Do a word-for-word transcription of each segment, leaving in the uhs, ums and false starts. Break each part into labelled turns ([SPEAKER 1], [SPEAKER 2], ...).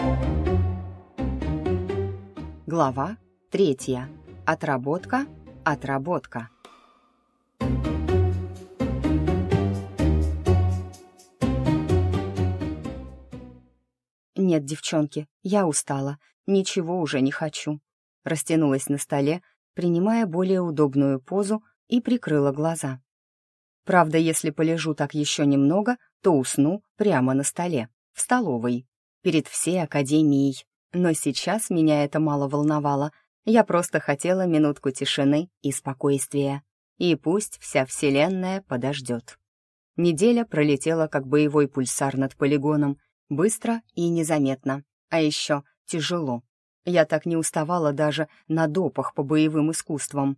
[SPEAKER 1] Глава третья. Отработка, отработка. «Нет, девчонки, я устала, ничего уже не хочу». Растянулась на столе, принимая более удобную позу, и прикрыла глаза. Правда, если полежу так еще немного, то усну прямо на столе, в столовой, перед всей академией. Но сейчас меня это мало волновало. Я просто хотела минутку тишины и спокойствия. И пусть вся вселенная подождет. Неделя пролетела, как боевой пульсар над полигоном, быстро и незаметно. А еще тяжело. Я так не уставала даже на допах по боевым искусствам.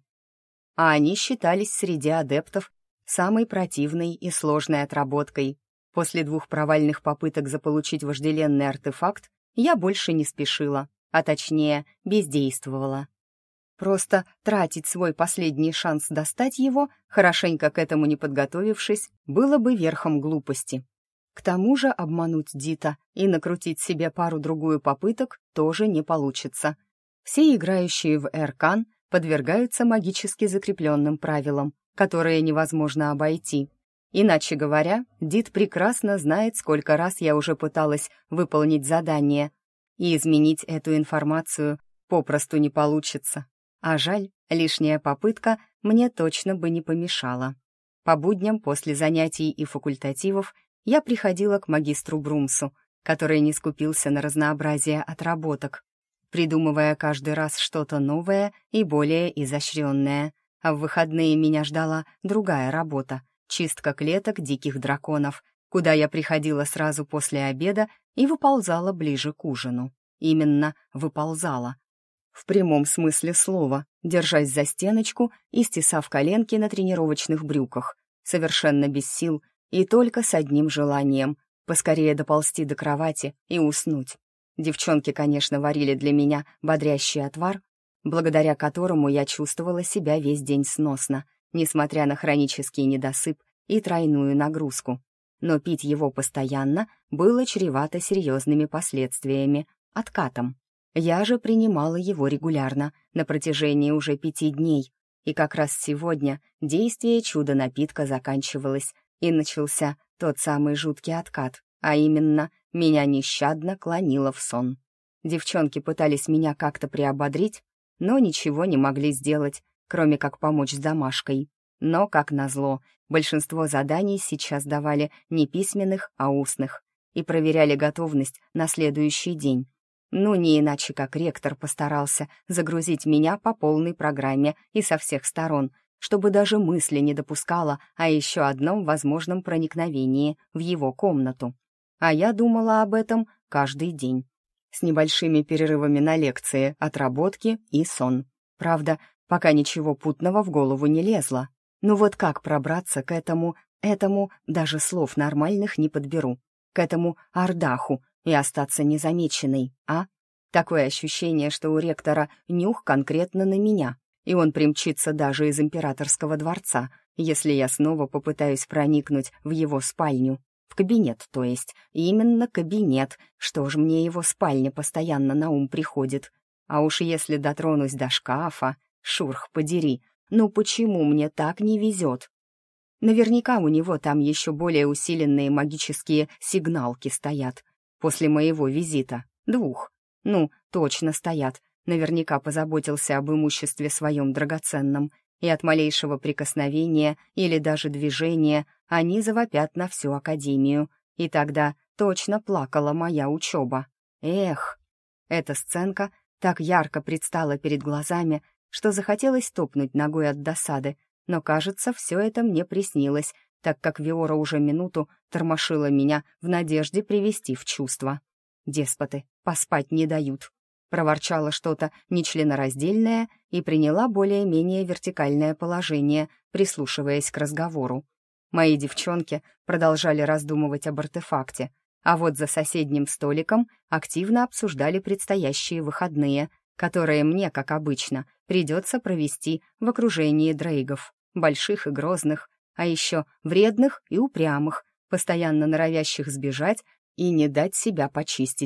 [SPEAKER 1] А они считались среди адептов самой противной и сложной отработкой. После двух провальных попыток заполучить вожделенный артефакт я больше не спешила, а точнее бездействовала. Просто тратить свой последний шанс достать его, хорошенько к этому не подготовившись, было бы верхом глупости. К тому же обмануть Дита и накрутить себе пару-другую попыток тоже не получится. Все играющие в Эркан подвергаются магически закрепленным правилам, которые невозможно обойти. Иначе говоря, Дит прекрасно знает, сколько раз я уже пыталась выполнить задание, и изменить эту информацию попросту не получится. А жаль, лишняя попытка мне точно бы не помешала. По будням после занятий и факультативов я приходила к магистру Брумсу, который не скупился на разнообразие отработок, придумывая каждый раз что-то новое и более изощренное. А в выходные меня ждала другая работа — чистка клеток диких драконов, куда я приходила сразу после обеда и выползала ближе к ужину. Именно выползала. В прямом смысле слова, держась за стеночку и стесав коленки на тренировочных брюках, совершенно без сил и только с одним желанием — поскорее доползти до кровати и уснуть. Девчонки, конечно, варили для меня бодрящий отвар, благодаря которому я чувствовала себя весь день сносно, несмотря на хронический недосып и тройную нагрузку. Но пить его постоянно было чревато серьезными последствиями, откатом. Я же принимала его регулярно, на протяжении уже пяти дней, и как раз сегодня действие чудо-напитка заканчивалось, и начался тот самый жуткий откат, а именно меня нещадно клонило в сон. Девчонки пытались меня как-то приободрить, но ничего не могли сделать, кроме как помочь с домашкой. Но, как назло, большинство заданий сейчас давали не письменных, а устных, и проверяли готовность на следующий день. Ну, не иначе, как ректор постарался загрузить меня по полной программе и со всех сторон, чтобы даже мысли не допускала о еще одном возможном проникновении в его комнату. А я думала об этом каждый день, с небольшими перерывами на лекции, отработки и сон. Правда, пока ничего путного в голову не лезло. Ну вот как пробраться к этому, этому, даже слов нормальных не подберу, к этому Ардаху и остаться незамеченной, а? Такое ощущение, что у ректора нюх конкретно на меня, и он примчится даже из императорского дворца, если я снова попытаюсь проникнуть в его спальню. В кабинет, то есть, именно кабинет, что ж мне его спальня постоянно на ум приходит. А уж если дотронусь до шкафа, шурх подери, ну почему мне так не везет? Наверняка у него там еще более усиленные магические сигналки стоят. После моего визита. Двух. Ну, точно стоят. Наверняка позаботился об имуществе своем драгоценном. И от малейшего прикосновения или даже движения они завопят на всю академию. И тогда точно плакала моя учеба. Эх! Эта сценка так ярко предстала перед глазами, что захотелось топнуть ногой от досады, но, кажется, все это мне приснилось, так как Виора уже минуту тормошила меня в надежде привести в чувство. «Деспоты, поспать не дают», — проворчала что-то нечленораздельное и приняла более-менее вертикальное положение, прислушиваясь к разговору. Мои девчонки продолжали раздумывать об артефакте, а вот за соседним столиком активно обсуждали предстоящие выходные, которые мне, как обычно, придется провести в окружении дрейгов, больших и грозных, а еще вредных и упрямых, постоянно норовящих сбежать и не дать себя почистить.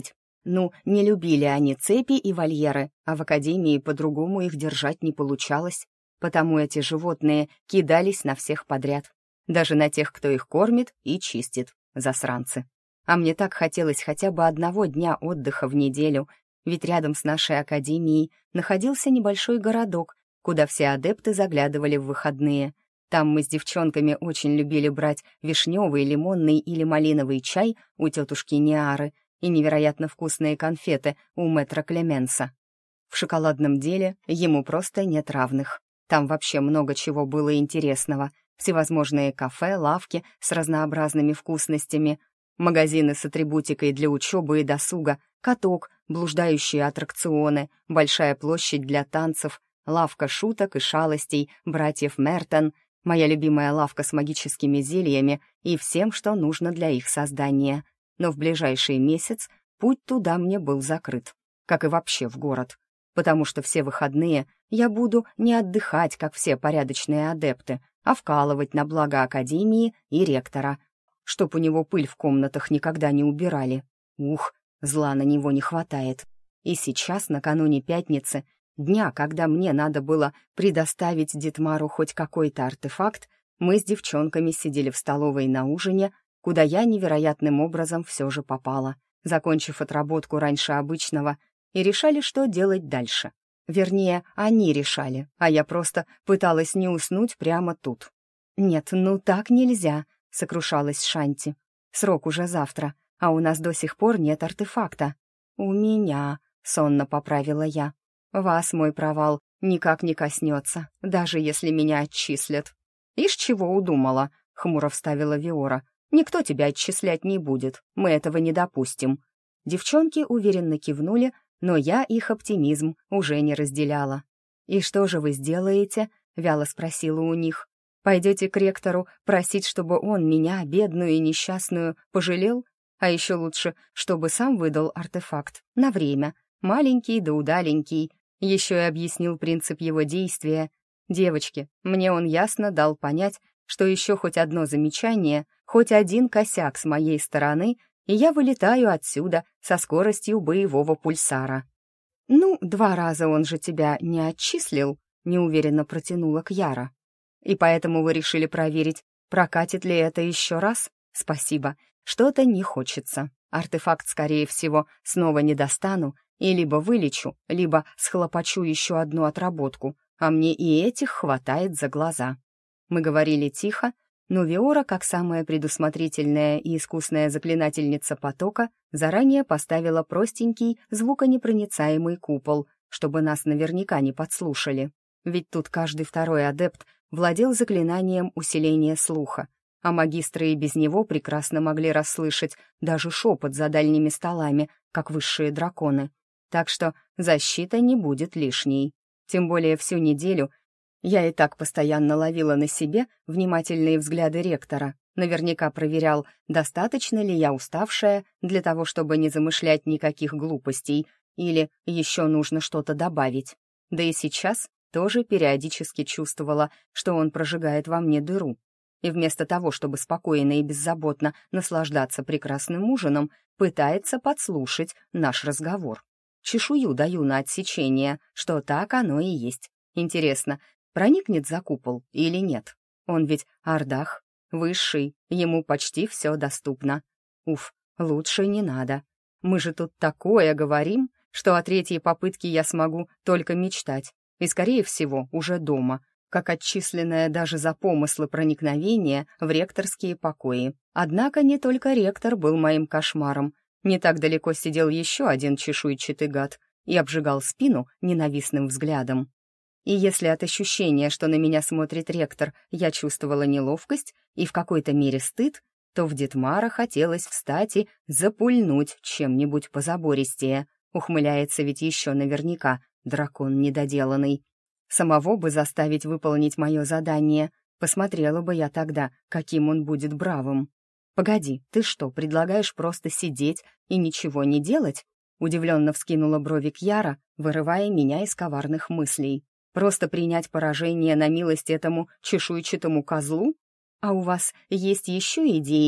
[SPEAKER 1] Ну, не любили они цепи и вольеры, а в академии по-другому их держать не получалось. Потому эти животные кидались на всех подряд. Даже на тех, кто их кормит и чистит, засранцы. А мне так хотелось хотя бы одного дня отдыха в неделю, ведь рядом с нашей академией находился небольшой городок, куда все адепты заглядывали в выходные. Там мы с девчонками очень любили брать вишневый, лимонный или малиновый чай у тетушки Ниары и невероятно вкусные конфеты у мэтра Клеменса. В шоколадном деле ему просто нет равных. Там вообще много чего было интересного. Всевозможные кафе, лавки с разнообразными вкусностями, магазины с атрибутикой для учебы и досуга, каток, блуждающие аттракционы, большая площадь для танцев, лавка шуток и шалостей братьев Мертон, моя любимая лавка с магическими зельями и всем, что нужно для их создания. Но в ближайший месяц путь туда мне был закрыт, как и вообще в город, потому что все выходные я буду не отдыхать, как все порядочные адепты, а вкалывать на благо академии и ректора, чтоб у него пыль в комнатах никогда не убирали. Ух, зла на него не хватает. И сейчас, накануне пятницы, дня, когда мне надо было предоставить Дитмару хоть какой-то артефакт, мы с девчонками сидели в столовой на ужине, куда я невероятным образом все же попала, закончив отработку раньше обычного, и решали, что делать дальше. Вернее, они решали, а я просто пыталась не уснуть прямо тут. «Нет, ну так нельзя», — сокрушалась Шанти. «Срок уже завтра, а у нас до сих пор нет артефакта». «У меня», — сонно поправила я. «Вас мой провал никак не коснется, даже если меня отчислят». «Ишь, чего удумала?» — хмуро вставила Виора. «Никто тебя отчислять не будет, мы этого не допустим». Девчонки уверенно кивнули, но я их оптимизм уже не разделяла. «И что же вы сделаете?» — вяло спросила у них. «Пойдете к ректору просить, чтобы он меня, бедную и несчастную, пожалел? А еще лучше, чтобы сам выдал артефакт на время, маленький да удаленький, еще и объяснил принцип его действия. Девочки, мне он ясно дал понять, что еще хоть одно замечание, хоть один косяк с моей стороны, и я вылетаю отсюда со скоростью боевого пульсара». «Ну, два раза он же тебя не отчислил», — неуверенно протянула Кьяра. «И поэтому вы решили проверить, прокатит ли это еще раз? Спасибо, что-то не хочется. Артефакт, скорее всего, снова не достану, и либо вылечу, либо схлопочу еще одну отработку, а мне и этих хватает за глаза». Мы говорили тихо, но Виора, как самая предусмотрительная и искусная заклинательница потока, заранее поставила простенький, звуконепроницаемый купол, чтобы нас наверняка не подслушали. Ведь тут каждый второй адепт владел заклинанием усиления слуха, а магистры и без него прекрасно могли расслышать даже шепот за дальними столами, как высшие драконы. Так что защита не будет лишней. Тем более всю неделю я и так постоянно ловила на себе внимательные взгляды ректора, наверняка проверял, достаточно ли я уставшая для того, чтобы не замышлять никаких глупостей, или еще нужно что-то добавить. Да и сейчас тоже периодически чувствовала, что он прожигает во мне дыру. И вместо того, чтобы спокойно и беззаботно наслаждаться прекрасным ужином, пытается подслушать наш разговор. Чешую даю на отсечение, что так оно и есть. Интересно, проникнет за купол или нет? Он ведь Ардах, высший, ему почти все доступно. Уф, лучше не надо. Мы же тут такое говорим, что о третьей попытке я смогу только мечтать. И, скорее всего, уже дома, как отчисленная даже за помыслы проникновения в ректорские покои. Однако не только ректор был моим кошмаром. Не так далеко сидел еще один чешуйчатый гад и обжигал спину ненавистным взглядом. И если от ощущения, что на меня смотрит ректор, я чувствовала неловкость и в какой-то мере стыд, то в Дитмара хотелось встать и запульнуть чем-нибудь позабористее. Ухмыляется ведь еще наверняка дракон недоделанный. Самого бы заставить выполнить мое задание. Посмотрела бы я тогда, каким он будет бравым. «Погоди, ты что, предлагаешь просто сидеть и ничего не делать?» Удивленно вскинула брови Кьяра, вырывая меня из коварных мыслей. «Просто принять поражение на милость этому чешуйчатому козлу? А у вас есть еще идеи?»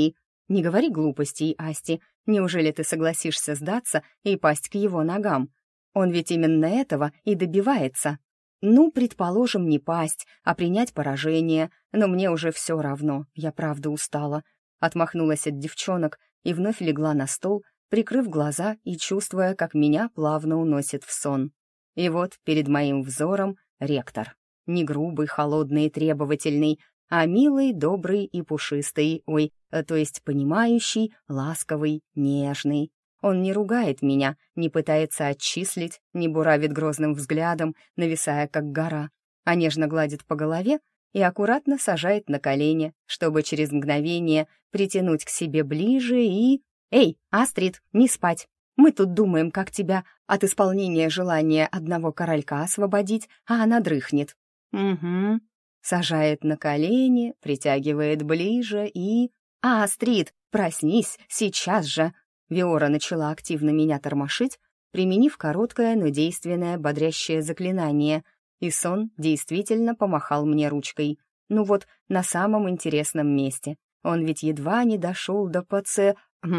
[SPEAKER 1] Не говори глупостей, Асти. Неужели ты согласишься сдаться и пасть к его ногам? Он ведь именно этого и добивается. Ну, предположим, не пасть, а принять поражение, но мне уже все равно, я правда устала. Отмахнулась от девчонок и вновь легла на стол, прикрыв глаза и чувствуя, как меня плавно уносит в сон. И вот перед моим взором ректор. Не грубый, холодный и требовательный, а милый, добрый и пушистый, ой, то есть понимающий, ласковый, нежный. Он не ругает меня, не пытается отчислить, не буравит грозным взглядом, нависая как гора, а нежно гладит по голове и аккуратно сажает на колени, чтобы через мгновение притянуть к себе ближе и... «Эй, Астрид, не спать! Мы тут думаем, как тебя от исполнения желания одного королька освободить, а она дрыхнет». «Угу». Сажает на колени, притягивает ближе и... «Астрид, проснись, сейчас же!» Виора начала активно меня тормошить, применив короткое, но действенное бодрящее заклинание, и сон действительно помахал мне ручкой. Ну вот, на самом интересном месте. Он ведь едва не дошел до ПЦ...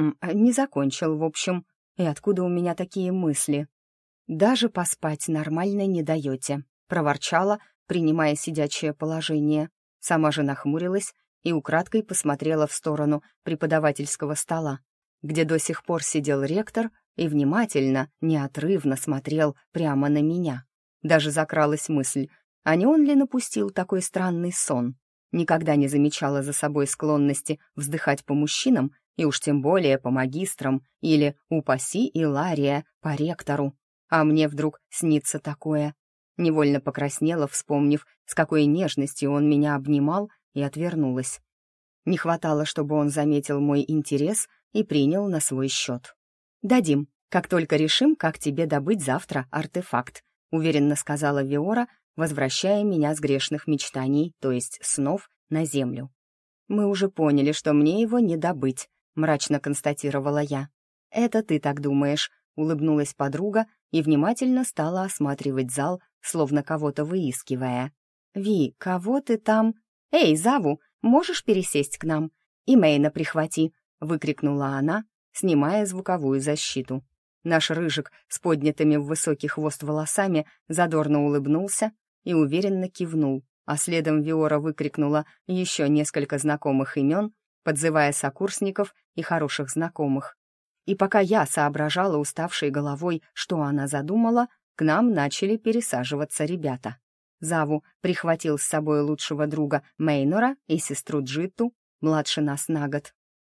[SPEAKER 1] не закончил, в общем. И откуда у меня такие мысли? «Даже поспать нормально не даете», — проворчала, принимая сидячее положение. Сама же нахмурилась и украдкой посмотрела в сторону преподавательского стола, где до сих пор сидел ректор и внимательно, неотрывно смотрел прямо на меня. Даже закралась мысль, а не он ли напустил такой странный сон? Никогда не замечала за собой склонности вздыхать по мужчинам, и уж тем более по магистрам, или, упаси Илария, по ректору. А мне вдруг снится такое. Невольно покраснела, вспомнив, с какой нежностью он меня обнимал, и отвернулась. Не хватало, чтобы он заметил мой интерес и принял на свой счет. «Дадим, как только решим, как тебе добыть завтра артефакт», уверенно сказала Виора, возвращая меня с грешных мечтаний, то есть снов, на землю. «Мы уже поняли, что мне его не добыть», мрачно констатировала я. «Это ты так думаешь», — улыбнулась подруга и внимательно стала осматривать зал, словно кого-то выискивая. «Ви, кого ты там? Эй, Заву, можешь пересесть к нам? И Мейна прихвати», — выкрикнула она, снимая звуковую защиту. Наш рыжик с поднятыми в высокий хвост волосами задорно улыбнулся и уверенно кивнул, а следом Виора выкрикнула еще несколько знакомых имен, подзывая сокурсников и хороших знакомых. И пока я соображала уставшей головой, что она задумала, к нам начали пересаживаться ребята. Заву прихватил с собой лучшего друга Мейнора и сестру Джитту, младше нас на год.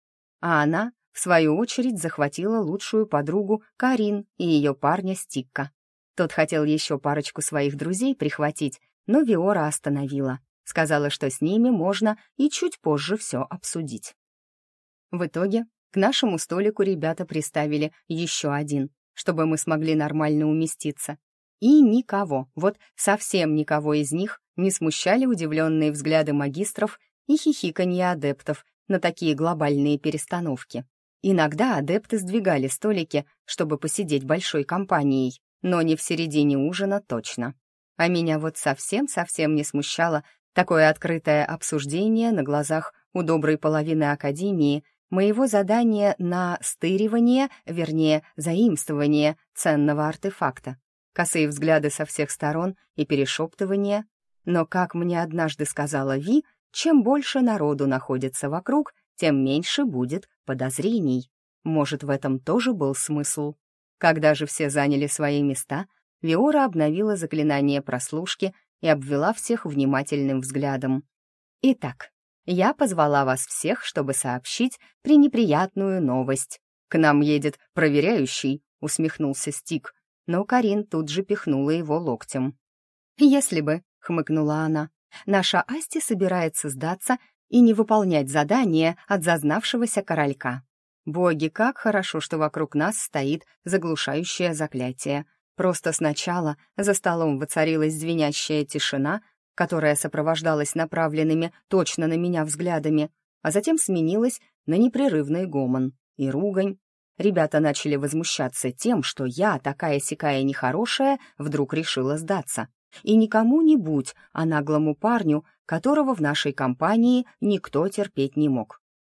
[SPEAKER 1] А она, в свою очередь, захватила лучшую подругу Карин и ее парня Стикка. Тот хотел еще парочку своих друзей прихватить, но Виора остановила. Сказала, что с ними можно и чуть позже все обсудить. В итоге к нашему столику ребята приставили еще один, чтобы мы смогли нормально уместиться. И никого, вот совсем никого из них не смущали удивленные взгляды магистров и хихиканье адептов на такие глобальные перестановки. Иногда адепты сдвигали столики, чтобы посидеть большой компанией, но не в середине ужина точно. А меня вот совсем-совсем не смущало такое открытое обсуждение на глазах у доброй половины академии моего задания на стыривание, вернее, заимствование ценного артефакта. Косые взгляды со всех сторон и перешептывания. Но, как мне однажды сказала Ви, чем больше народу находится вокруг, тем меньше будет подозрений. Может, в этом тоже был смысл? Когда же все заняли свои места, Виора обновила заклинание прослушки и обвела всех внимательным взглядом. «Итак, я позвала вас всех, чтобы сообщить пренеприятную новость. К нам едет проверяющий», — усмехнулся Стик, но Карин тут же пихнула его локтем. «Если бы», — хмыкнула она, — «наша Асти собирается сдаться и не выполнять задание от зазнавшегося королька. Боги, как хорошо, что вокруг нас стоит заглушающее заклятие. Просто сначала за столом воцарилась звенящая тишина, которая сопровождалась направленными точно на меня взглядами, а затем сменилась на непрерывный гомон и ругань. Ребята начали возмущаться тем, что я, такая-сякая нехорошая, вдруг решила сдаться. И не кому-нибудь, а наглому парню, которого в нашей компании никто терпеть не мог.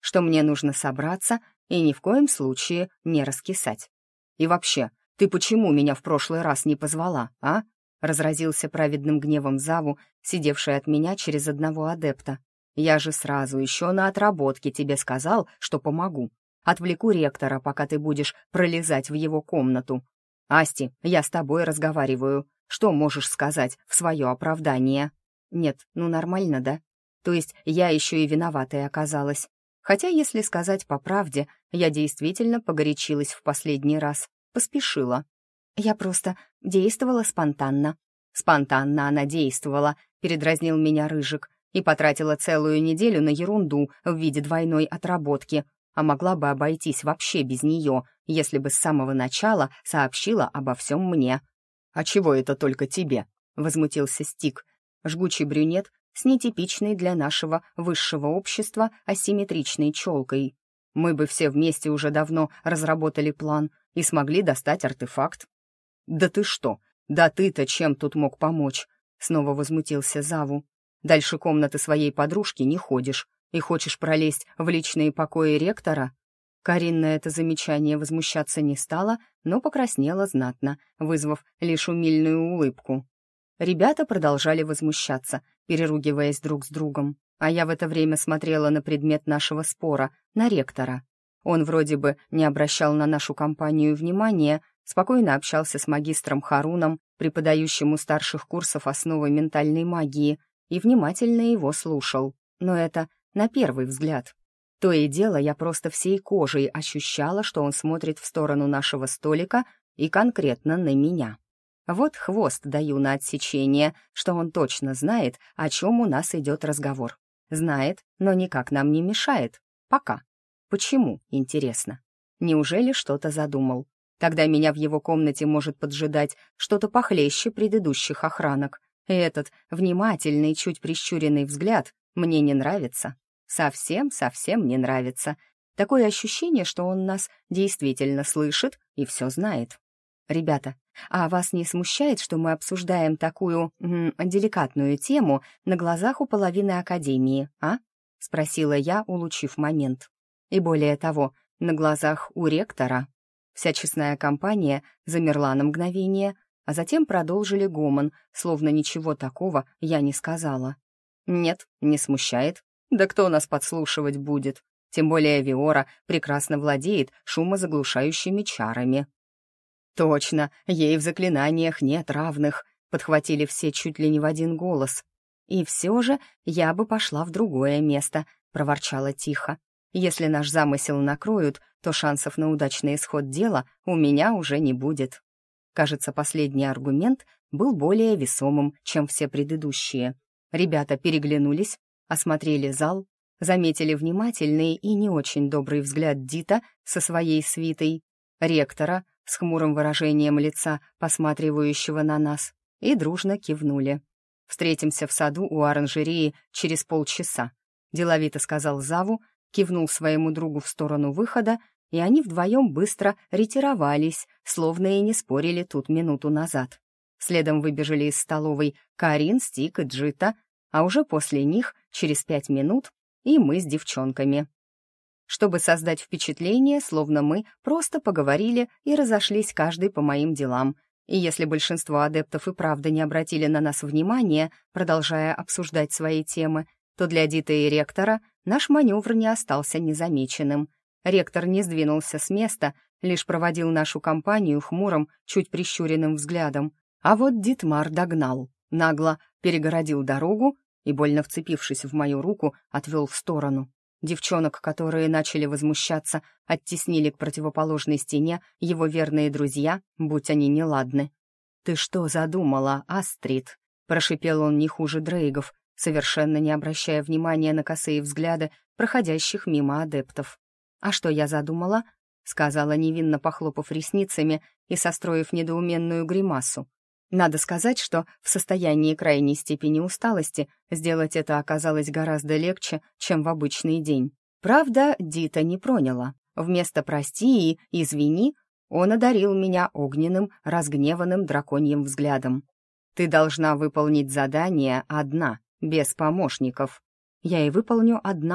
[SPEAKER 1] что мне нужно собраться и ни в коем случае не раскисать. И вообще, ты почему меня в прошлый раз не позвала, а? Разразился праведным гневом Заву, сидевший от меня через одного адепта. Я же сразу еще на отработке тебе сказал, что помогу. Отвлеку ректора, пока ты будешь пролезать в его комнату. Асти, я с тобой разговариваю. Что можешь сказать в свое оправдание? Нет, ну нормально, да? То есть я еще и виноватой оказалась. Хотя, если сказать по правде, я действительно погорячилась в последний раз. Поспешила. Я просто действовала спонтанно. Спонтанно она действовала, передразнил меня Рыжик, и потратила целую неделю на ерунду в виде двойной отработки, а могла бы обойтись вообще без нее, если бы с самого начала сообщила обо всем мне. «А чего это только тебе?» — возмутился Стик, жгучий брюнет с нетипичной для нашего высшего общества асимметричной челкой. «Мы бы все вместе уже давно разработали план и смогли достать артефакт». «Да ты что? Да ты-то чем тут мог помочь?» — снова возмутился Заву. «Дальше комнаты своей подружки не ходишь и хочешь пролезть в личные покои ректора?» Карин на это замечание возмущаться не стала, но покраснела знатно, вызвав лишь умильную улыбку. Ребята продолжали возмущаться, переругиваясь друг с другом, а я в это время смотрела на предмет нашего спора, на ректора. Он вроде бы не обращал на нашу компанию внимания, спокойно общался с магистром Харуном, преподающим у старших курсов основы ментальной магии, и внимательно его слушал. Но это на первый взгляд. То и дело, я просто всей кожей ощущала, что он смотрит в сторону нашего столика и конкретно на меня. Вот хвост даю на отсечение, что он точно знает, о чем у нас идет разговор. Знает, но никак нам не мешает. Пока. Почему, интересно? Неужели что-то задумал? Тогда меня в его комнате может поджидать что-то похлеще предыдущих охранок. И этот внимательный, чуть прищуренный взгляд мне не нравится. Совсем-совсем не нравится. Такое ощущение, что он нас действительно слышит и все знает. «Ребята, а вас не смущает, что мы обсуждаем такую м, деликатную тему на глазах у половины академии, а?» — спросила я, улучив момент. И более того, на глазах у ректора. Вся честная компания замерла на мгновение, а затем продолжили гомон, словно ничего такого я не сказала. «Нет, не смущает. Да кто нас подслушивать будет? Тем более Виора прекрасно владеет шумозаглушающими чарами». «Точно, ей в заклинаниях нет равных», — подхватили все чуть ли не в один голос. «И все же я бы пошла в другое место», — проворчала тихо. «Если наш замысел накроют, то шансов на удачный исход дела у меня уже не будет». Кажется, последний аргумент был более весомым, чем все предыдущие. Ребята переглянулись, осмотрели зал, заметили внимательный и не очень добрый взгляд Дита со своей свитой, ректора с хмурым выражением лица, посматривающего на нас, и дружно кивнули. «Встретимся в саду у оранжереи через полчаса», — деловито сказал Заву, кивнул своему другу в сторону выхода, и они вдвоем быстро ретировались, словно и не спорили тут минуту назад. Следом выбежали из столовой Карин, Стик и Джита, а уже после них, через пять минут, и мы с девчонками. Чтобы создать впечатление, словно мы просто поговорили и разошлись каждый по моим делам. И если большинство адептов и правда не обратили на нас внимания, продолжая обсуждать свои темы, то для Дита и ректора наш маневр не остался незамеченным. Ректор не сдвинулся с места, лишь проводил нашу компанию хмурым, чуть прищуренным взглядом. А вот Дитмар догнал, нагло перегородил дорогу и, больно вцепившись в мою руку, отвел в сторону. Девчонок, которые начали возмущаться, оттеснили к противоположной стене его верные друзья, будь они неладны. «Ты что задумала, Астрид?» — прошипел он не хуже Дрейгов, совершенно не обращая внимания на косые взгляды проходящих мимо адептов. «А что я задумала?» — сказала, невинно похлопав ресницами и состроив недоуменную гримасу. Надо сказать, что в состоянии крайней степени усталости сделать это оказалось гораздо легче, чем в обычный день. Правда, Дита не проняла. Вместо «прости» и «извини» он одарил меня огненным, разгневанным драконьим взглядом. «Ты должна выполнить задание одна, без помощников». «Я и выполню одна»,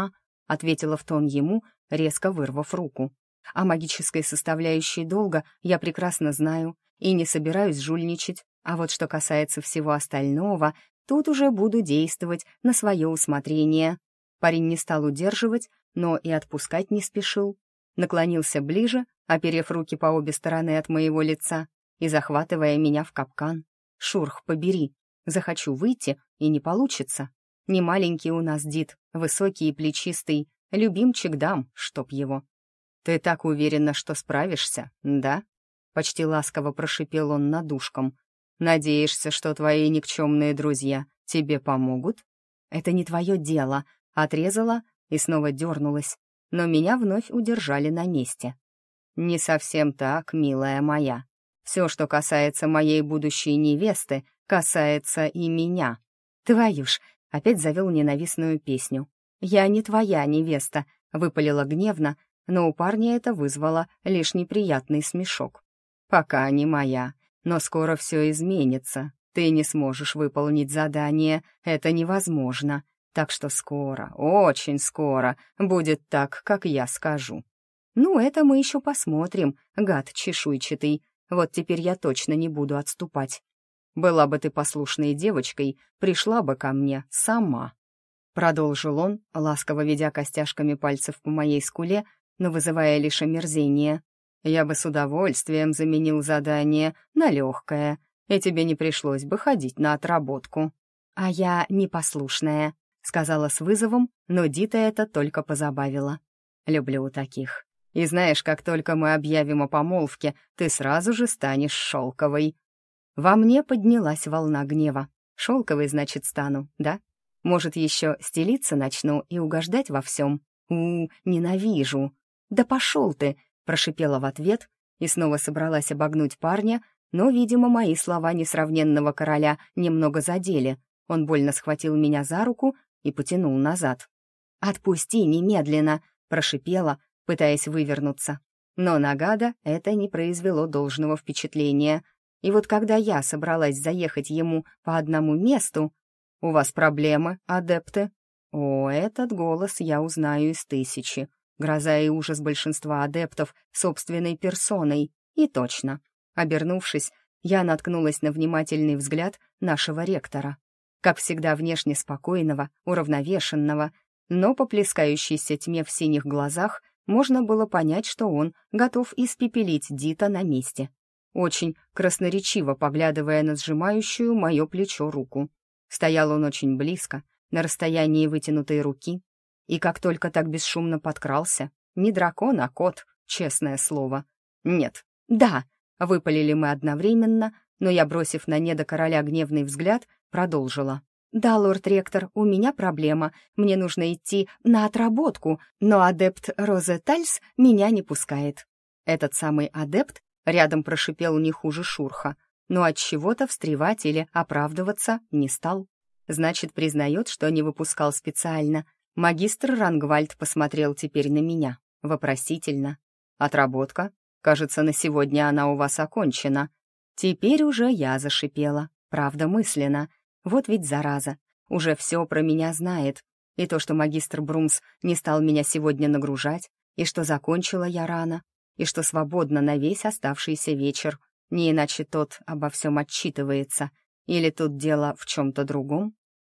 [SPEAKER 1] ответила в тон ему, резко вырвав руку. О магической составляющей долга я прекрасно знаю и не собираюсь жульничать, а вот что касается всего остального, тут уже буду действовать на свое усмотрение. Парень не стал удерживать, но и отпускать не спешил. Наклонился ближе, оперев руки по обе стороны от моего лица и захватывая меня в капкан. «Шурх, побери, захочу выйти, и не получится. Не маленький у нас Дид, высокий и плечистый, любимчик дам, чтоб его». «Ты так уверена, что справишься, да?» Почти ласково прошипел он над ушком. «Надеешься, что твои никчемные друзья тебе помогут?» «Это не твое дело», — отрезала и снова дернулась, но меня вновь удержали на месте. «Не совсем так, милая моя. Все, что касается моей будущей невесты, касается и меня». «Твою ж!» — опять завел ненавистную песню. «Я не твоя невеста», — выпалила гневно, но у парня это вызвало лишь неприятный смешок. «Пока не моя, но скоро все изменится. Ты не сможешь выполнить задание, это невозможно. Так что скоро, очень скоро будет так, как я скажу». «Ну, это мы еще посмотрим, гад чешуйчатый. Вот теперь я точно не буду отступать. Была бы ты послушной девочкой, пришла бы ко мне сама». Продолжил он, ласково ведя костяшками пальцев по моей скуле, но вызывая лишь омерзение. «Я бы с удовольствием заменил задание на легкое, и тебе не пришлось бы ходить на отработку». «А я непослушная», — сказала с вызовом, но Дита это только позабавила. «Люблю таких. И знаешь, как только мы объявим о помолвке, ты сразу же станешь шелковой». Во мне поднялась волна гнева. Шелковой, значит, стану, да? Может, еще стелиться начну и угождать во всем? У, ненавижу. «Да пошел ты!» — прошипела в ответ и снова собралась обогнуть парня, но, видимо, мои слова несравненного короля немного задели. Он больно схватил меня за руку и потянул назад. «Отпусти немедленно!» — прошипела, пытаясь вывернуться. Но на гада это не произвело должного впечатления. И вот когда я собралась заехать ему по одному месту... «У вас проблемы, адепты?» О, этот голос я узнаю из тысячи. Гроза и ужас большинства адептов собственной персоной. И точно. Обернувшись, я наткнулась на внимательный взгляд нашего ректора. Как всегда, внешне спокойного, уравновешенного, но по плескающейся тьме в синих глазах можно было понять, что он готов испепелить Дита на месте. Очень красноречиво поглядывая на сжимающую мое плечо руку. Стоял он очень близко, на расстоянии вытянутой руки, и как только так бесшумно подкрался, не дракон, а кот, честное слово. «Нет, да!» — выпалили мы одновременно, но я, бросив на неда короля гневный взгляд, продолжила. «Да, лорд-ректор, у меня проблема. Мне нужно идти на отработку, но адепт Розе Тальс меня не пускает». Этот самый адепт рядом прошипел не хуже Шурха, но от чего-то встревать или оправдываться не стал. Значит, признает, что не выпускал специально. Магистр Рангвальд посмотрел теперь на меня, вопросительно. «Отработка? Кажется, на сегодня она у вас окончена». Теперь уже я зашипела, правда мысленно. Вот ведь зараза, уже все про меня знает. И то, что магистр Брумс не стал меня сегодня нагружать, и что закончила я рано, и что свободна на весь оставшийся вечер. Не иначе тот обо всем отчитывается. Или тут дело в чем-то другом?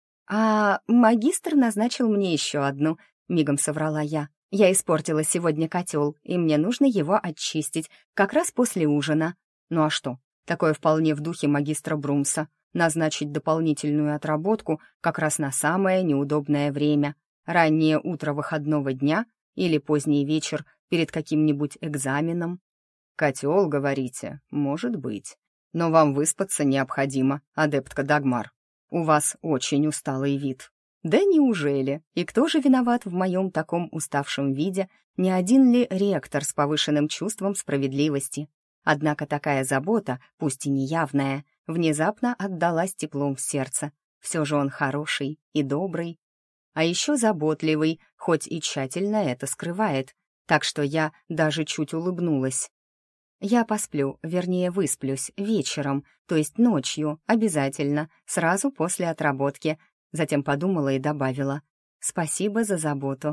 [SPEAKER 1] «А магистр назначил мне еще одну», — мигом соврала я. «Я испортила сегодня котел, и мне нужно его очистить, как раз после ужина». Ну а что? Такое вполне в духе магистра Брумса. Назначить дополнительную отработку как раз на самое неудобное время. Раннее утро выходного дня или поздний вечер перед каким-нибудь экзаменом. «Котел, говорите? Может быть. Но вам выспаться необходимо, адептка Дагмар. У вас очень усталый вид». «Да неужели? И кто же виноват в моем таком уставшем виде? Не один ли ректор с повышенным чувством справедливости?» Однако такая забота, пусть и неявная, внезапно отдалась теплом в сердце. Все же он хороший и добрый, а еще заботливый, хоть и тщательно это скрывает, так что я даже чуть улыбнулась. «Я посплю, вернее, высплюсь вечером, то есть ночью, обязательно, сразу после отработки», затем подумала и добавила: «Спасибо за заботу».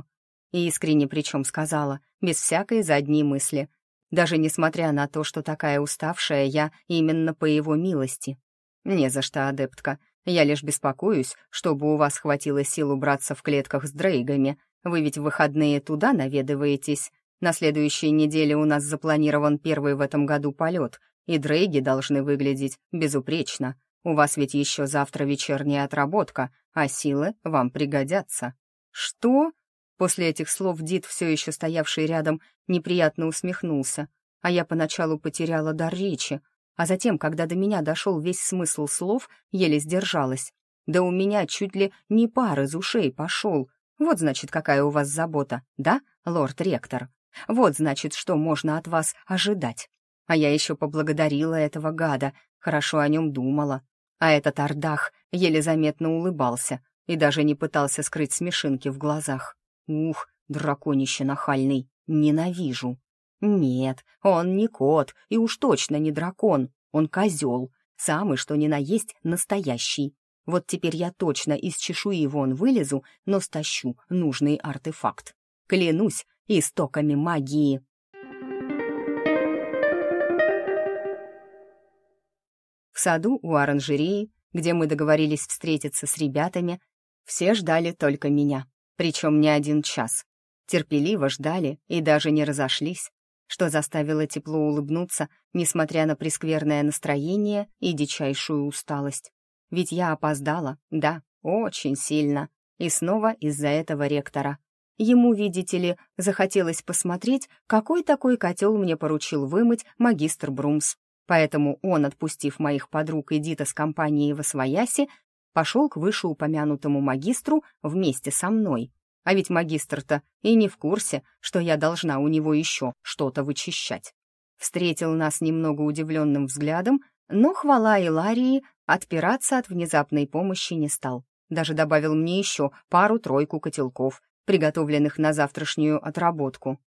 [SPEAKER 1] И искренне причем сказала, без всякой задней мысли. Даже несмотря на то, что такая уставшая я именно по его милости. «Не за что, адептка. Я лишь беспокоюсь, чтобы у вас хватило сил убраться в клетках с дрейгами. Вы ведь в выходные туда наведываетесь. На следующей неделе у нас запланирован первый в этом году полет, и дрейги должны выглядеть безупречно. У вас ведь еще завтра вечерняя отработка, а силы вам пригодятся». «Что?» После этих слов Дид, все еще стоявший рядом, неприятно усмехнулся, а я поначалу потеряла дар речи, а затем, когда до меня дошел весь смысл слов, еле сдержалась. Да у меня чуть ли не пар из ушей пошел. Вот, значит, какая у вас забота, да, лорд-ректор? Вот, значит, что можно от вас ожидать. А я еще поблагодарила этого гада, хорошо о нем думала. А этот Ардах еле заметно улыбался и даже не пытался скрыть смешинки в глазах. Ух, драконище нахальный, ненавижу. Нет, он не кот и уж точно не дракон, он козел, самый что ни на есть настоящий. Вот теперь я точно из чешуи вон вылезу, но стащу нужный артефакт. Клянусь истоками магии. В саду у оранжереи, где мы договорились встретиться с ребятами, все ждали только меня, причем не один час. Терпеливо ждали и даже не разошлись, что заставило тепло улыбнуться, несмотря на прескверное настроение и дичайшую усталость. Ведь я опоздала, да, очень сильно, и снова из-за этого ректора. Ему, видите ли, захотелось посмотреть, какой такой котел мне поручил вымыть магистр Брумс. Поэтому он, отпустив моих подруг Эдита с компанией восвояси, пошел к вышеупомянутому магистру вместе со мной. А ведь магистр-то и не в курсе, что я должна у него еще что-то вычищать. Встретил нас немного удивленным взглядом, но, хвала Иларии, отпираться от внезапной помощи не стал. Даже добавил мне еще пару-тройку котелков, приготовленных на завтрашнюю отработку.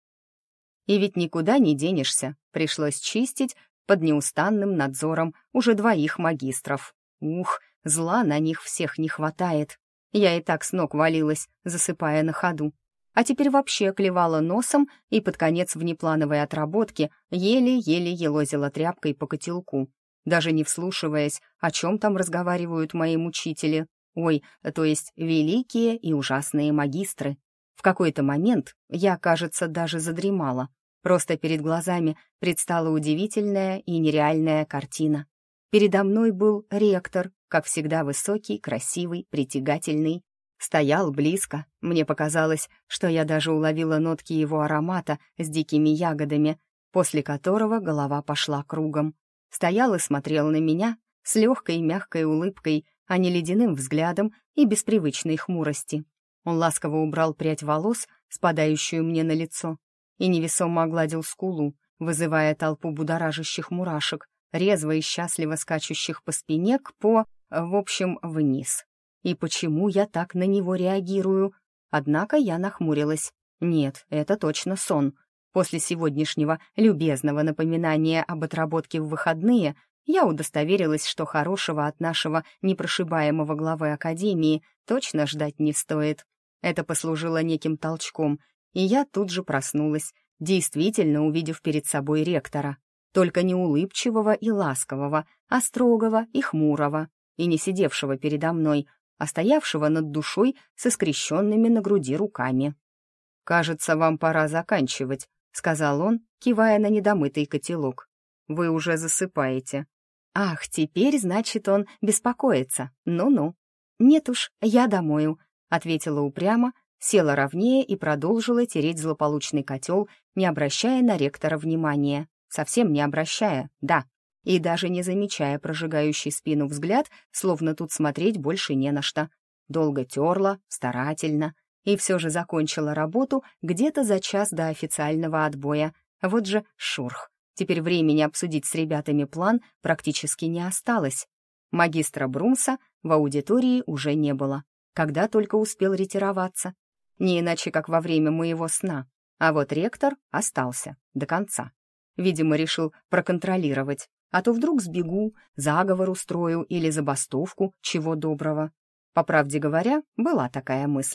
[SPEAKER 1] И ведь никуда не денешься, пришлось чистить под неустанным надзором уже двоих магистров. Ух, зла на них всех не хватает. Я и так с ног валилась, засыпая на ходу. А теперь вообще клевала носом и под конец внеплановой отработки еле-еле елозила тряпкой по котелку, даже не вслушиваясь, о чем там разговаривают мои мучители. Ой, то есть великие и ужасные магистры. В какой-то момент я, кажется, даже задремала. Просто перед глазами предстала удивительная и нереальная картина. Передо мной был ректор, как всегда высокий, красивый, притягательный. Стоял близко, мне показалось, что я даже уловила нотки его аромата с дикими ягодами, после которого голова пошла кругом. Стоял и смотрел на меня с легкой мягкой улыбкой, а не ледяным взглядом и без привычной хмурости. Он ласково убрал прядь волос, спадающую мне на лицо, и невесомо огладил скулу, вызывая толпу будоражащих мурашек, резво и счастливо скачущих по спине к по, в общем, вниз. И почему я так на него реагирую? Однако я нахмурилась. Нет, это точно сон. После сегодняшнего любезного напоминания об отработке в выходные я удостоверилась, что хорошего от нашего непрошибаемого главы академии точно ждать не стоит. Это послужило неким толчком, и я тут же проснулась, действительно увидев перед собой ректора. Только не улыбчивого и ласкового, а строгого и хмурого, и не сидевшего передо мной, а стоявшего над душой со скрещенными на груди руками. «Кажется, вам пора заканчивать», — сказал он, кивая на недомытый котелок. «Вы уже засыпаете». «Ах, теперь, значит, он беспокоится. Ну-ну». «Нет уж, я домою», — ответила упрямо, села ровнее и продолжила тереть злополучный котел, не обращая на ректора внимания. Совсем не обращая, да, и даже не замечая прожигающий спину взгляд, словно тут смотреть больше не на что. Долго терла, старательно, и все же закончила работу где-то за час до официального отбоя. Вот же шурх. Теперь времени обсудить с ребятами план практически не осталось. Магистра Брумса в аудитории уже не было, когда только успел ретироваться. Не иначе, как во время моего сна. А вот ректор остался до конца. Видимо, решил проконтролировать, а то вдруг сбегу, заговор устрою или забастовку, чего доброго. По правде говоря, была такая мысль.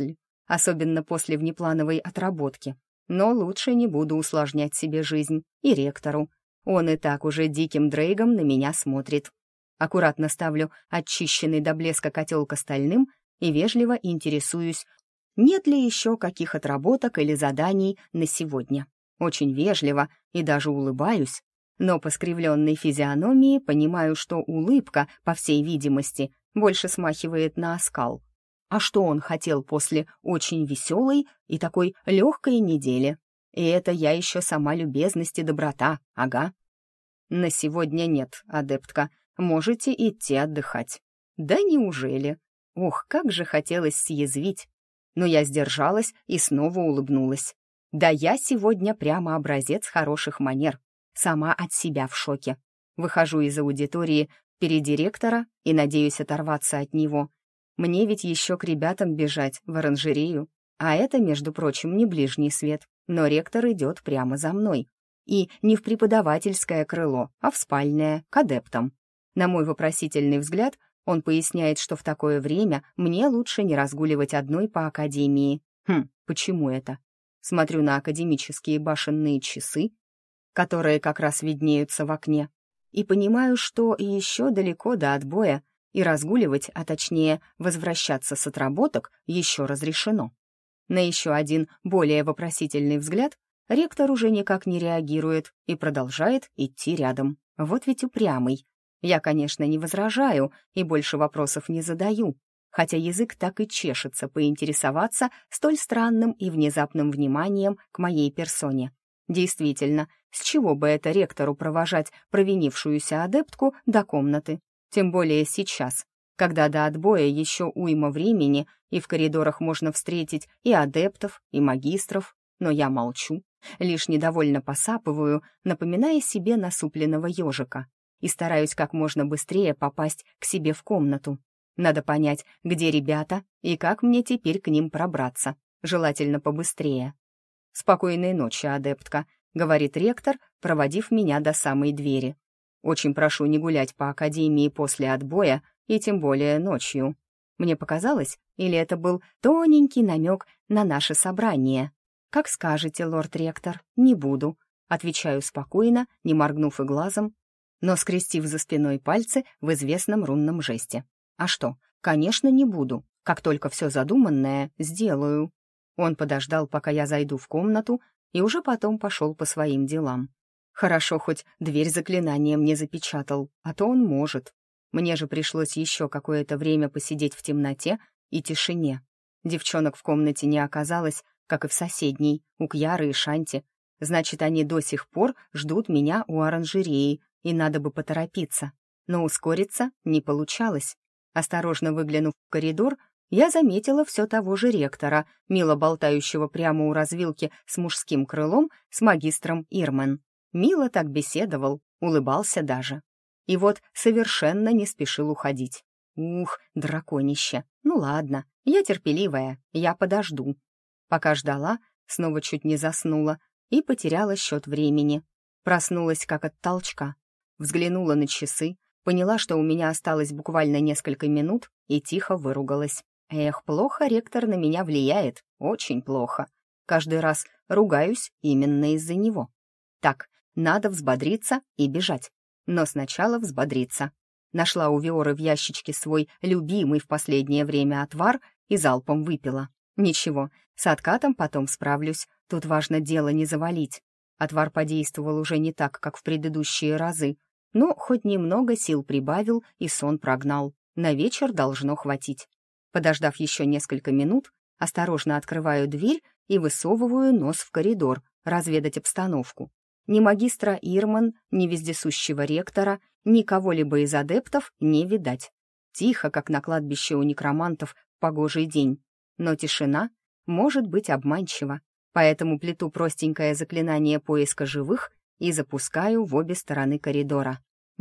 [SPEAKER 1] особенно после внеплановой отработки. Но лучше не буду усложнять себе жизнь. И ректору. Он и так уже диким дрейгом на меня смотрит. Аккуратно ставлю очищенный до блеска котел к остальным и вежливо интересуюсь, нет ли еще каких отработок или заданий на сегодня. Очень вежливо и даже улыбаюсь, но по скривленной физиономии понимаю, что улыбка, по всей видимости, больше смахивает на оскал. А что он хотел после очень веселой и такой легкой недели? И это я еще сама любезность и доброта, ага. На сегодня нет, адептка, можете идти отдыхать. Да неужели? Ох, как же хотелось съязвить. Но я сдержалась и снова улыбнулась. Да я сегодня прямо образец хороших манер. Сама от себя в шоке. Выхожу из аудитории впереди ректора и надеюсь оторваться от него. Мне ведь еще к ребятам бежать в оранжерею. А это, между прочим, не ближний свет. Но ректор идет прямо за мной. И не в преподавательское крыло, а в спальное, к адептам. На мой вопросительный взгляд, он поясняет, что в такое время мне лучше не разгуливать одной по академии. Хм, почему это? Смотрю на академические башенные часы, которые как раз виднеются в окне, и понимаю, что еще далеко до отбоя, и разгуливать, а точнее возвращаться с отработок, еще разрешено. На еще один, более вопросительный взгляд, ректор уже никак не реагирует и продолжает идти рядом. Вот ведь упрямый. Я, конечно, не возражаю и больше вопросов не задаю, хотя язык так и чешется поинтересоваться столь странным и внезапным вниманием к моей персоне. Действительно, с чего бы это ректору провожать провинившуюся адептку до комнаты? Тем более сейчас, когда до отбоя еще уйма времени, и в коридорах можно встретить и адептов, и магистров, но я молчу, лишь недовольно посапываю, напоминая себе насупленного ежика, и стараюсь как можно быстрее попасть к себе в комнату. Надо понять, где ребята и как мне теперь к ним пробраться, желательно побыстрее. «Спокойной ночи, адептка», — говорит ректор, проводив меня до самой двери. «Очень прошу не гулять по академии после отбоя и тем более ночью». Мне показалось, или это был тоненький намек на наше собрание? «Как скажете, лорд-ректор, не буду», — отвечаю спокойно, не моргнув и глазом, но скрестив за спиной пальцы в известном рунном жесте. А что, конечно, не буду. Как только все задуманное, сделаю. Он подождал, пока я зайду в комнату, и уже потом пошел по своим делам. Хорошо, хоть дверь заклинанием не запечатал, а то он может. Мне же пришлось еще какое-то время посидеть в темноте и тишине. Девчонок в комнате не оказалось, как и в соседней, у Кьяры и Шанти. Значит, они до сих пор ждут меня у оранжереи, и надо бы поторопиться. Но ускориться не получалось. Осторожно выглянув в коридор, я заметила все того же ректора, мило болтающего прямо у развилки с мужским крылом с магистром Ирмен. Мило так беседовал, улыбался даже. И вот совершенно не спешил уходить. Ух, драконище. Ну ладно, я терпеливая, я подожду. Пока ждала, снова чуть не заснула и потеряла счет времени. Проснулась как от толчка. Взглянула на часы, поняла, что у меня осталось буквально несколько минут, и тихо выругалась. Эх, плохо ректор на меня влияет, очень плохо. Каждый раз ругаюсь именно из-за него. Так, надо взбодриться и бежать. Но сначала взбодриться. Нашла у Виоры в ящичке свой любимый в последнее время отвар и залпом выпила. Ничего, с откатом потом справлюсь, тут важно дело не завалить. Отвар подействовал уже не так, как в предыдущие разы, но хоть немного сил прибавил и сон прогнал. На вечер должно хватить. Подождав еще несколько минут, осторожно открываю дверь и высовываю нос в коридор, разведать обстановку. Ни магистра Ирман, ни вездесущего ректора, ни кого-либо из адептов не видать. Тихо, как на кладбище у некромантов в погожий день. Но тишина может быть обманчива, поэтому плету простенькое заклинание поиска живых и запускаю в обе стороны коридора.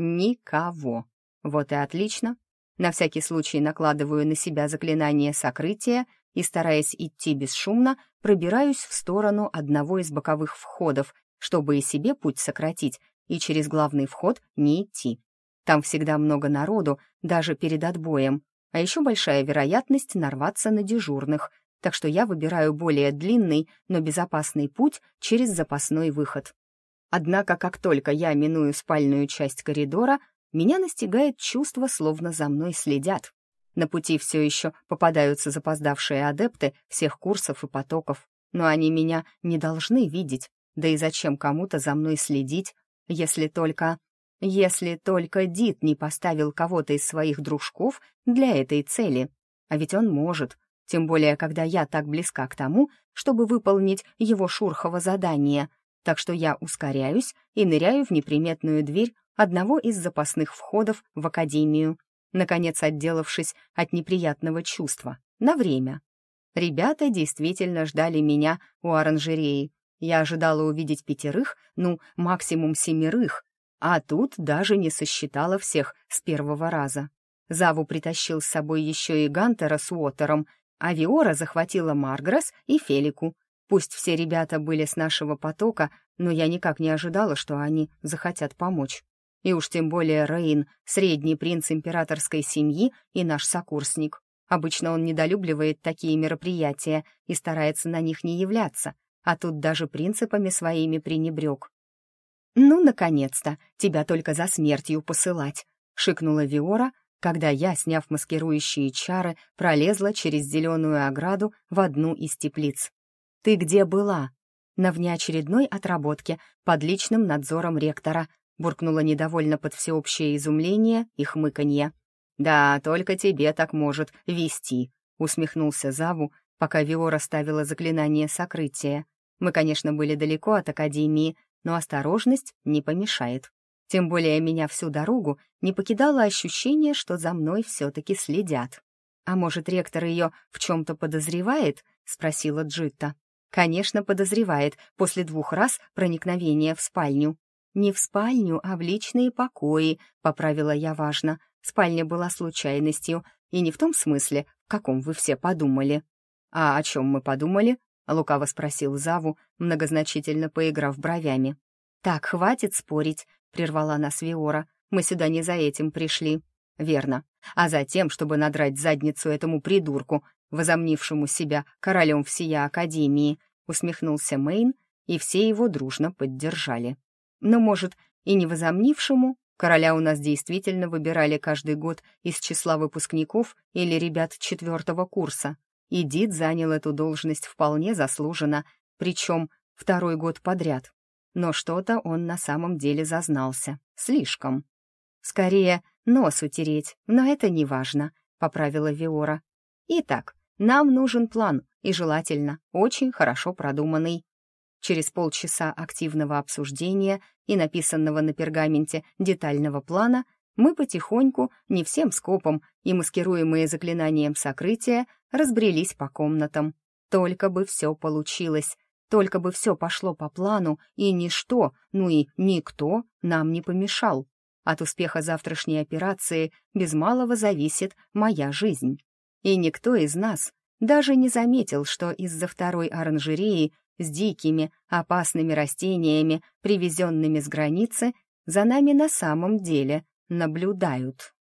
[SPEAKER 1] Никого. Вот и отлично. На всякий случай накладываю на себя заклинание сокрытия и, стараясь идти бесшумно, пробираюсь в сторону одного из боковых входов, чтобы и себе путь сократить, и через главный вход не идти. Там всегда много народу, даже перед отбоем, а еще большая вероятность нарваться на дежурных, так что я выбираю более длинный, но безопасный путь через запасной выход. Однако, как только я миную спальную часть коридора, меня настигает чувство, словно за мной следят. На пути все еще попадаются запоздавшие адепты всех курсов и потоков, но они меня не должны видеть, да и зачем кому-то за мной следить, если только... Если только Дид не поставил кого-то из своих дружков для этой цели. А ведь он может, тем более, когда я так близка к тому, чтобы выполнить его шурхово задание, так что я ускоряюсь и ныряю в неприметную дверь одного из запасных входов в академию, наконец отделавшись от неприятного чувства. На время. Ребята действительно ждали меня у оранжереи. Я ожидала увидеть пятерых, ну, максимум семерых, а тут даже не сосчитала всех с первого раза. Заву притащил с собой еще и Гантера с Уотером, а Виора захватила Маргресс и Фелику. Пусть все ребята были с нашего потока, но я никак не ожидала, что они захотят помочь. И уж тем более Рейн, средний принц императорской семьи и наш сокурсник. Обычно он недолюбливает такие мероприятия и старается на них не являться, а тут даже принципами своими пренебрег. «Ну, наконец-то! Тебя только за смертью посылать!» — шикнула Виора, когда я, сняв маскирующие чары, пролезла через зеленую ограду в одну из теплиц. «Ты где была?» «На внеочередной отработке, под личным надзором ректора», — буркнула недовольно под всеобщее изумление и хмыканье. «Да, только тебе так может вести», — усмехнулся Заву, пока Виора ставила заклинание сокрытия. Мы, конечно, были далеко от академии, но осторожность не помешает. Тем более меня всю дорогу не покидало ощущение, что за мной все-таки следят. «А может, ректор ее в чем-то подозревает?» — спросила Джитта. «Конечно, подозревает после двух раз проникновения в спальню». «Не в спальню, а в личные покои», — поправила я важно. Спальня была случайностью, и не в том смысле, в каком вы все подумали. «А о чем мы подумали?» — лукаво спросил Заву, многозначительно поиграв бровями. «Так, хватит спорить», — прервала нас Виора. «Мы сюда не за этим пришли». «Верно. А за тем, чтобы надрать задницу этому придурку, возомнившему себя королем всея Академии», — усмехнулся Мэйн, и все его дружно поддержали. «Но, может, и не возомнившему? Короля у нас действительно выбирали каждый год из числа выпускников или ребят четвертого курса. И Дид занял эту должность вполне заслуженно, причем второй год подряд. Но что-то он на самом деле зазнался. Слишком. Скорее, нос утереть, но это не важно», — поправила Виора. «Итак, нам нужен план, и желательно очень хорошо продуманный». Через полчаса активного обсуждения и написанного на пергаменте детального плана мы потихоньку, не всем скопом и маскируемые заклинанием сокрытия, разбрелись по комнатам. Только бы все получилось, только бы все пошло по плану, и ничто, ну и никто нам не помешал. От успеха завтрашней операции без малого зависит моя жизнь. И никто из нас даже не заметил, что из-за второй оранжереи с дикими, опасными растениями, привезенными с границы, за нами на самом деле наблюдают.